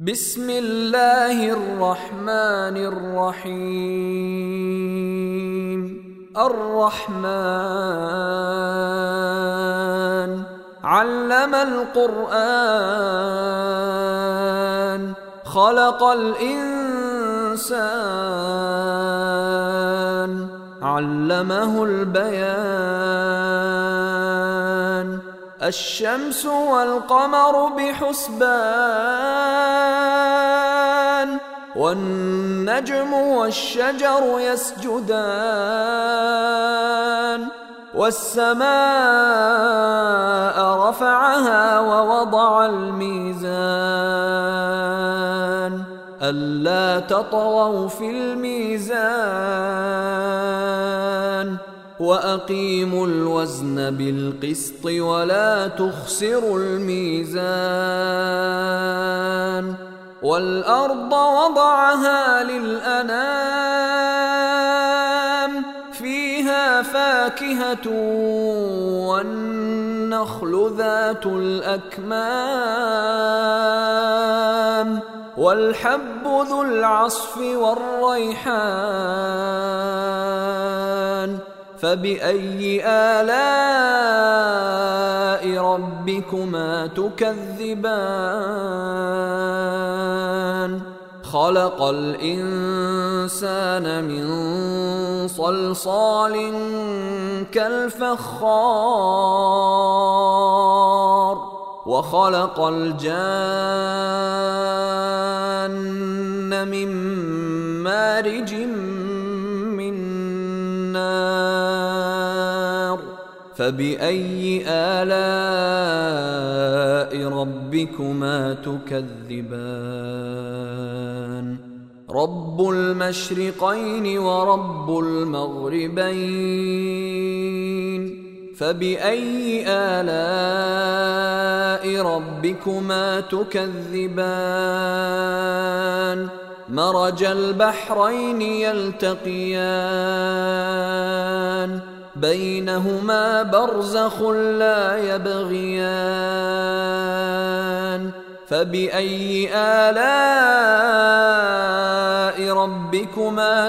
بسم الله الرحمن الرحيم الرحمن علم القرآن خلق الإنسان علمه البيان الشمس والقمر بحسبان والنجم والشجر يسجدان والسماء رفعها ووضع الميزان ألا تطغوا في الميزان وأقيموا الوزن بالقسط ولا تخسروا الميزان والأرض وضعها للأنام فيها فاكهة والنخل ذات الأكمام والحب ذو العصف والريحان فبأي آلاء ربكما تكذبان خلق الإنسان من صلصال كالفخار وخلق الجان من مارج من نار فبأي آلاء ربكما تكذبان رب المشرقين ورب المغربين فبأي آلاء ربكما تكذبان مرج البحرين يلتقيان بينهما برزخ لا يبغيان فبأي آلاء ربكما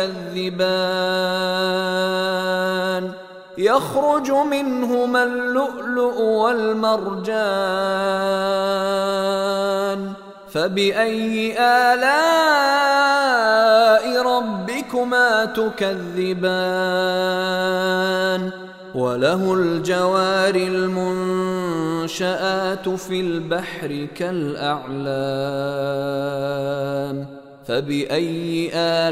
تكذبان يخرج منهما اللؤلؤ والمرجان فبأي آلاء ربكما تكذبان وله الجوار المنشآت في البحر كالأعلام فبأي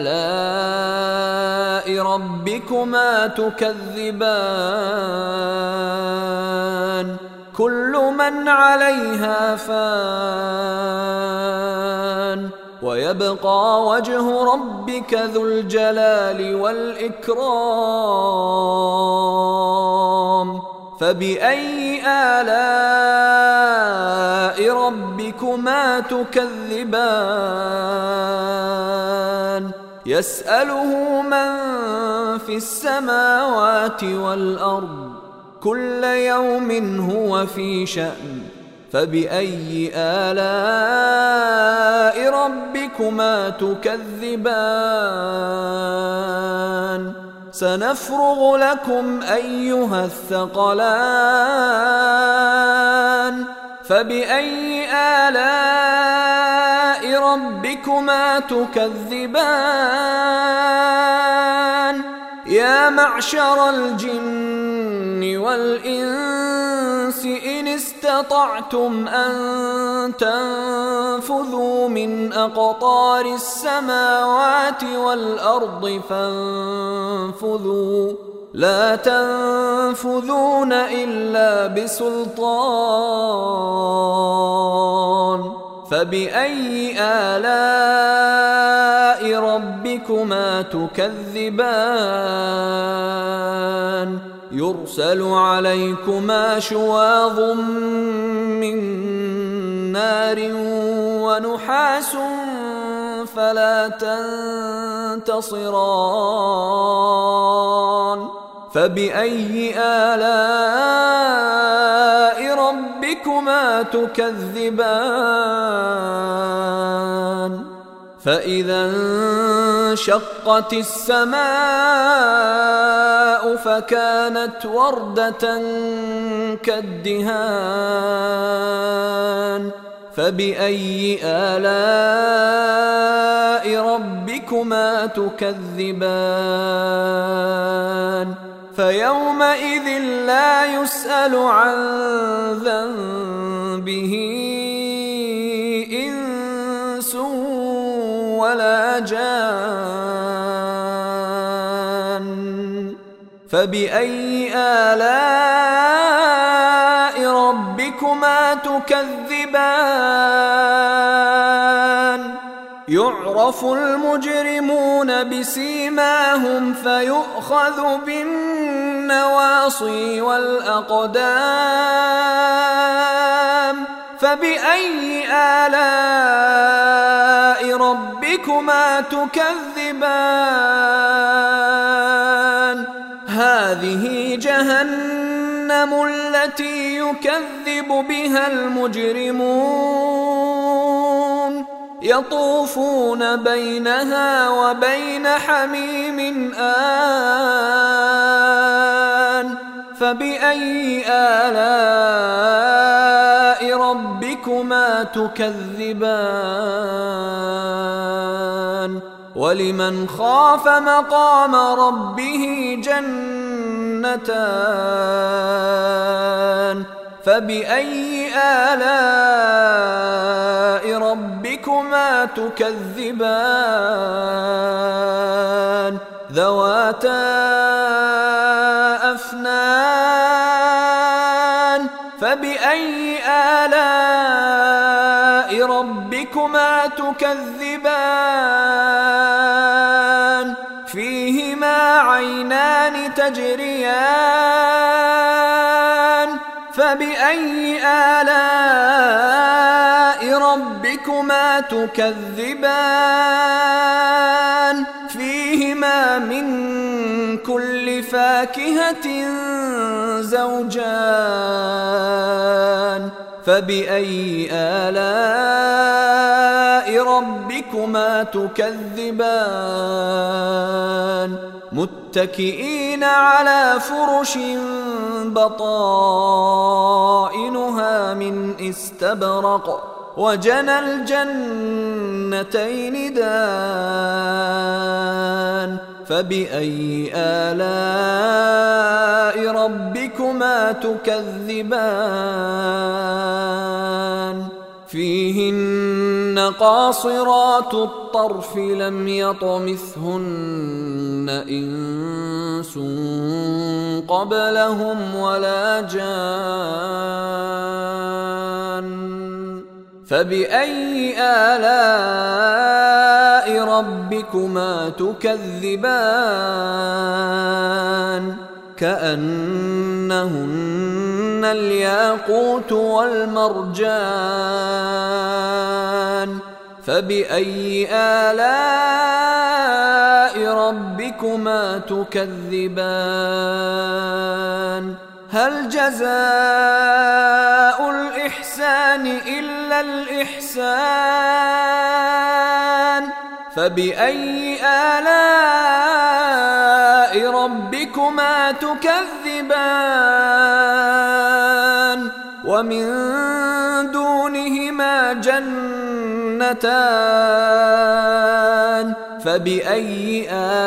آلاء ربكما تكذبان كل من عليها فان ويبقى وجه ربك ذو الجلال والإكرام فبأي آلاء ربكما تكذبان يسأله من في السماوات والأرض كل يوم هو في شأن فبأي آلاء ربكما تكذبان سنفرغ لكم أيها الثقلان فبأي آلاء ربكما تكذبان يا معشر الجن والإنس إن استطعتم أن تنفذوا من أقطار السماوات والأرض فانفذوا لا تنفذون إلا بسلطان فبأي آلاء ربكما تكذبان يرسل عليكما شواظ من نار ونحاس فلا تنتصران فبأي آلاء ربكما تكذبان فإذا انشقت السماء فكانت وردة كالدهان فبأي آلاء ربكما تكذبان فيومئذ لا يسأل عن ذنبه إنس ولا جان فبأي آلاء ربكما تكذبان يعرف المجرمون بسيماهم فيؤخذ بالنواصي والأقدام فبأي آلاء ربكما تكذبان هذه جهنم التي يكذب بها المجرمون يطوفون بينها وبين حميم آن فبأي آلاء ربكما تكذبان ولمن خاف مقام ربه جنتان فبأي آلاء ربكما تكذبان ذواتا أفنان فبأي آلاء ربكما تكذبان فيهما عينان تجريان فبأي آلاء ربكما تكذبان فيهما من كل فاكهة زوجان فبأي آلاء ربكما تكذبان متكئين على فرش بطائنها من استبرق وجنى الجنتين دان فبأي آلاء ربكما تكذبان فيهن قاصرات الطرف لم يطمثهن إنس قبلهم ولا جان فبأي آلاء ربكما تكذبان كأنهن الياقوت والمرجان فبأي آلاء ربكما تكذبان هل جزاء الإحسان إلا الإحسان فبأي آلاء ربكما تكذبان ومن دونهما جنتان فبأي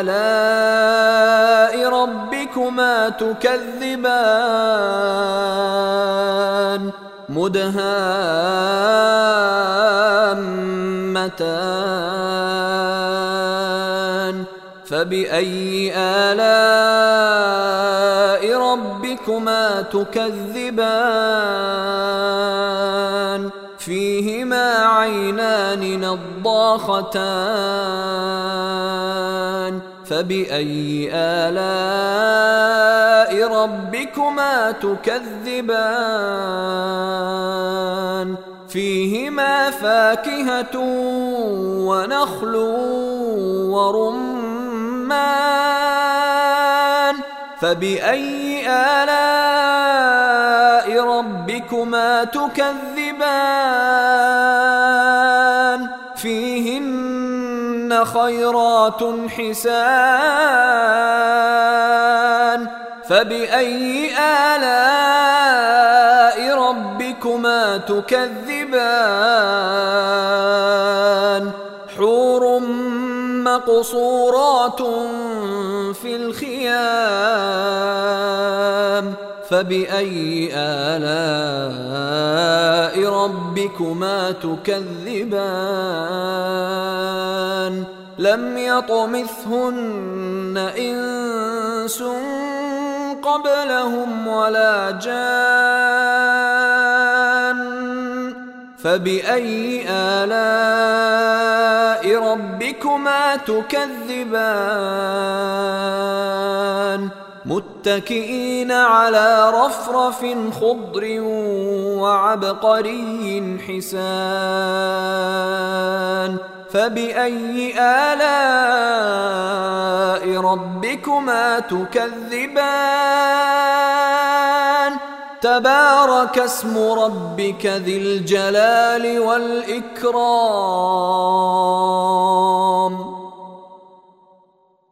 آلاء ربكما تكذبان مدهامتان فبأي آلاء ربكما تكذبان فيهما عينان نضاختان فبأي آلاء ربكما تكذبان فيهما فاكهة ونخل ورمان فبأي آلاء ربكما تكذبان فيهن فيهن خيرات حسان فبأي آلاء ربكما تكذبان حور مقصورات في الخيام فبأي آلاء ربكما تكذبان لم يطمثهن إنس قبلهم ولا جان فبأي آلاء ربكما تكذبان متكئين على رفرف خضر وعبقري حسان فبأي آلاء ربكما تكذبان تبارك اسم ربك ذي الجلال والإكرام